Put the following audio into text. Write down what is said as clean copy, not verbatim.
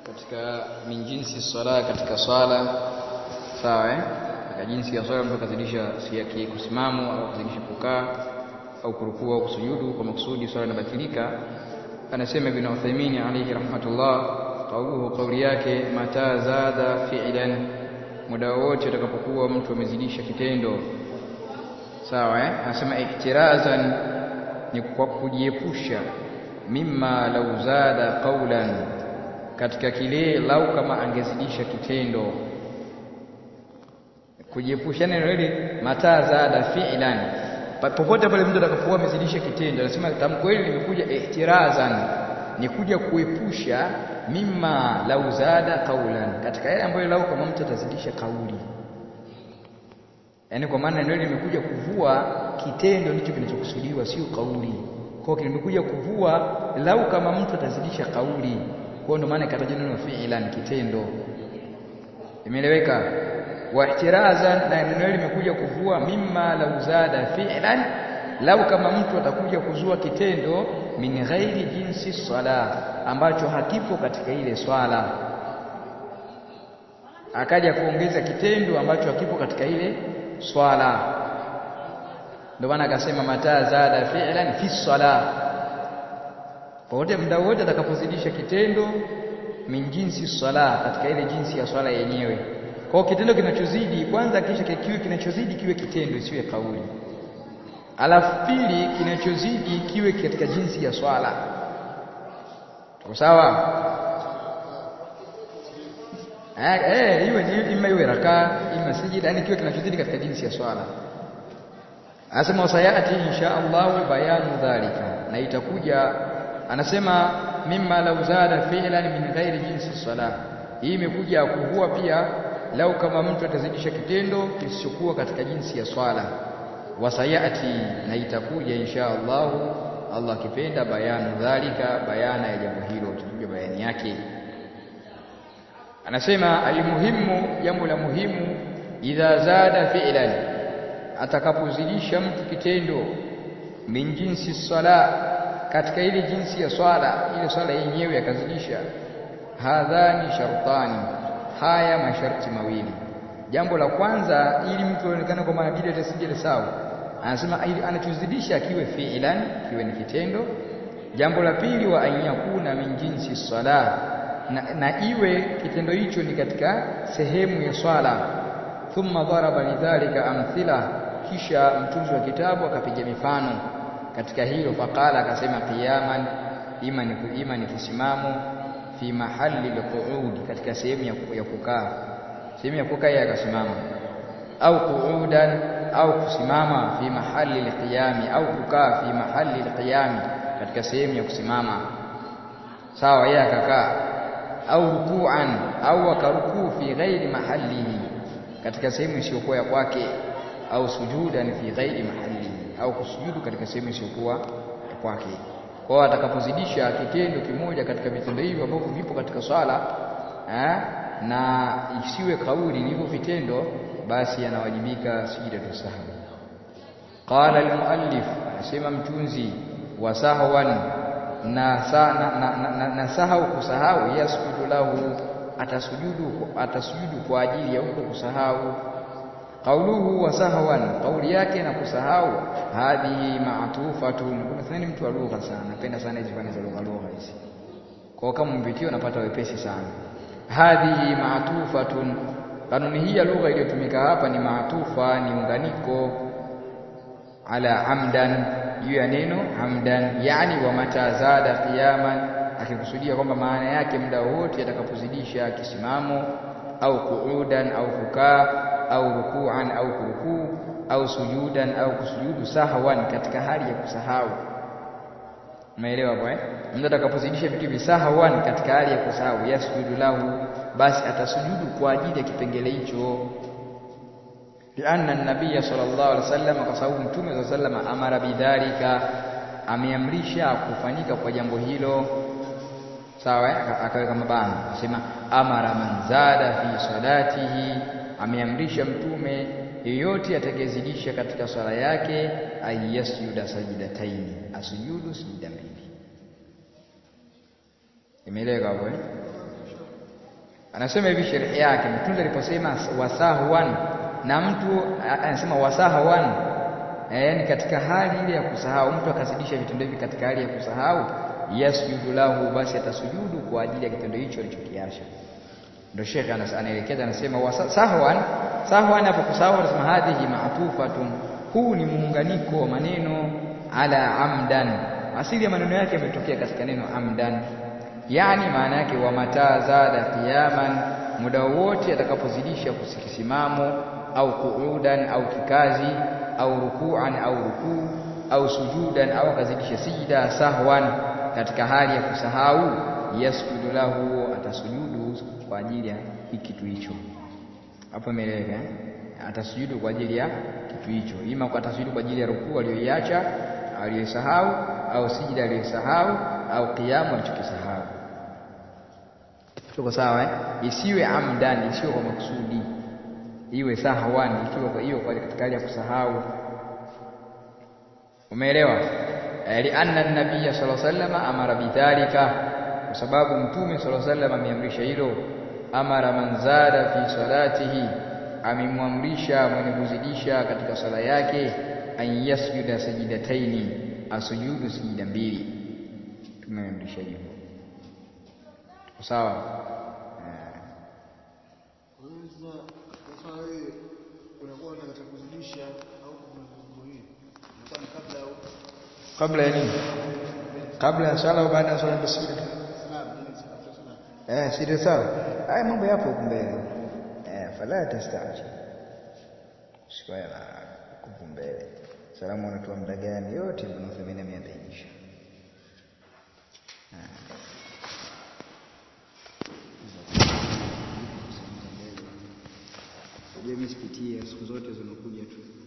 katika min jinsi swala, katika swala sawa katika jinsi ya swala mtu kazidisha siaki kusimamo au kuzidisha kukaa au kurukuu au kusujudu kwa maksudi swala inabatilika. Anasema Ibn Uthaymeen alayhi rahmatullah, kauli yake mata zada fi'lan, muda wote utakapokuwa mtu amezidisha kitendo sawa anasema ihtirazan, ni kwa kujiepusha mimma law zada qawlan, katika kile lau kama angezidisha kitendo. Kujiepusha neno hili mata zada fi'lan, popote pale mtu atakapokuwa amezidisha kitendo, anasema tamko hili limekuja ihtirazan, ni kuja kuepusha mimma law zada qawlan, katika yale ambayo lau kama mtu atazidisha kauli. Yaani kwa maana neno hili limekuja kuvua kitendo ndicho kinachokusudiwa, sio kauli. Kwa hiyo limekuja kuvua lau kama mtu atazidisha kauli. Kwa ndio maana ikataja neno fi'lan, kitendo. Imeeleweka? Wa ihtirazan, na neno hili limekuja kuvua mimma law zada fi'lan, lau kama mtu atakuja kuzua kitendo min ghairi jinsi sala, ambacho hakipo katika ile swala, akaja kuongeza kitendo ambacho hakipo katika ile swala. Ndio maana akasema mata zada fi'lan fi sala, popote muda wote atakapozidisha kitendo min jinsi sala, katika ile jinsi ya swala yenyewe. Kwa kitendo kinachozidi kwanza, kisha kiwe kinachozidi kiwe kitendo, isiwe kauli. Alafu pili, kinachozidi kiwe katika jinsi ya swala. Tuko sawa? Iwe rakaa, ima sijida, yani kiwe kinachozidi katika jinsi ya swala. Anasema wasayati insha Allah bayanu dhalika, na itakuja. Anasema mimma law zada fi'lan min ghairi jinsi salah, hii imekuja kuvua pia lau kama mtu atazidisha kitendo kisichokuwa katika jinsi ya swala. Wasayati, na itakuja insha Allah, Allah kipenda, bayanu dhalika, bayana ya jambo hilo, tutakuja bayani yake. Anasema almuhimu, jambo la muhimu, idha zada fi'lan, atakapozidisha mtu kitendo min jinsi sala, katika ile jinsi ya swala, ile swala yenyewe akazidisha, hadhani shartani, haya masharti mawili. Jambo la kwanza, ili mtu aonekane kwa maana bila tasijili sawa, anasema ili anachozidisha kiwe fi'lan, kiwe ni kitendo. Jambo la pili, wa anyakuna min jinsi sala, na iwe kitendo hicho ni katika sehemu ya swala. Thumma dharaba lidhalika amthila, kisha mtunzi wa kitabu akapiga mifano katika hilo. Faqala, akasema qiyaman, ima ni kisimamo, fi mahalli alqu'ud, katika sehemu ya kukaa, sehemu ya kukaa akasimama, au qu'udan, au kusimama, fi mahalli alqiyami, au kukaa fi mahalli alqiyami, katika sehemu ya kusimama sawa, yeye akakaa, au ruku'an, au akarukuu fi ghairi mahallihi, katika sehemu isiyokuwa ya kwake, au sujudan fi ghairi mahallihi, au kusujudu katika sehemu isiyokuwa ya kwake. Kwa hiyo atakapozidisha kitendo kimoja katika vitendo hivyo ambavyo vipo katika swala na isiwe kauli, ni hivyo vitendo, basi anawajibika sijidatu sahwi. Qala almuallif, anasema mtunzi, wa sahwan, na sahau, kusahau, yasjudu lahu, atasujudu kwa ajili ya huko kusahau. Qauluhu wa sahwan, kauli yake na kusahau, hadhihi ma'tufatun. Kuna thani mtu wa lugha sana, napenda sana hizi fani za lugha hizi, kwa kama mpitio napata wepesi sana. Hadhihi ma'tufatun, kanuni hii ya lugha iliyotumika hapa ni ma'tufa, ni unganiko, ala hamdan, juu ya neno hamdan, yani wa mata zada qiyaman, akikusudia kwamba maana yake muda wote atakapozidisha kisimamo, au qu'udan, au kukaa, au ruku'an, au kurukuu, au sujudan, au kusujudu, sahwan, katika hali ya kusahau. Umeelewa bwana? Mtu atakapozidisha vitu hivi sahwan, katika hali ya kusahau, yasjudu lahu, basi atasujudu kwa ajili ya kipengele hicho. Lianna an-nabiy sallallahu alaihi wasallam, kwa sababu mtume sallallahu alaihi wasallam, amara bidhalika, ameamrisha kufanyika kwa jambo hilo sawa, akaweka mabano, akasema amara man zada fi salatihi, ameamrisha mtume yeyote atakayezidisha katika swala yake, ayasjuda sajdataini, asujudu sijda mbili. Imeeleweka hapo Anasema hivi sheria yake, mtunzi aliposema wasahwan, na mtu anasema wasahwan, ni katika hali ile ya kusahau, mtu akazidisha vitendo hivi katika hali ya kusahau, yasjudu lahu, basi atasujudu kwa ajili ya kitendo hicho alichokiacha. Ndio Sheikh anaelekeza, anasema sahwan hapo kusahau, anasema hadhihi ma'tufatun, huu ni muunganiko wa maneno ala amdan, asili ya maneno yake yametokea katika neno amdan, yani maana yake wa mata zada qiyaman, muda wote atakapozidisha kusikisimamo, au qu'udan au kikazi, au ruku'an au rukuu, au sujudan au akazidisha sijida, sahwan katika hali ya kusahau, yasjudu lahu, atasujudu kwa ajili ya kitu hicho. Hapo imeeleweka atasujudu kwa ajili ya kitu hicho, ima kwa atasujudu kwa ajili ya rukuu aliyoiacha aliyosahau, au sijida aliyosahau, au qiyamu alichokisahau. Tuko sawa Isiwe amdan, isiwe kwa makusudi, iwe sahwan, ikiwa kwa hiyo kwa katika hali ya kusahau. Umeelewa? Lianna an-nabiy sallallahu alayhi wasallam amara bidhalika, kwa sababu mtume sallallahu alayhi wasallam ameamrisha hilo. Amara man zada fi salatihi, amemwamrisha mwenye kuzidisha katika sala yake, an yasjuda sajdataini, asujudu sijida mbili. Tumeamrisha hivyo. Sawa? Sasa wewe unakuwa unataka kuzidisha au kumalizia kabla ya nini? Kabla ya sala au baada ya sala ndio sijida? Sijida sawa. Haya mambo yapo huko mbele. Fala tastaji. Shikaya huko mbele. Salamu unatoa muda gani? Yote Ibn Uthaymeen ameyabainisha. Mimi sipitie siku zote zinakuja tu.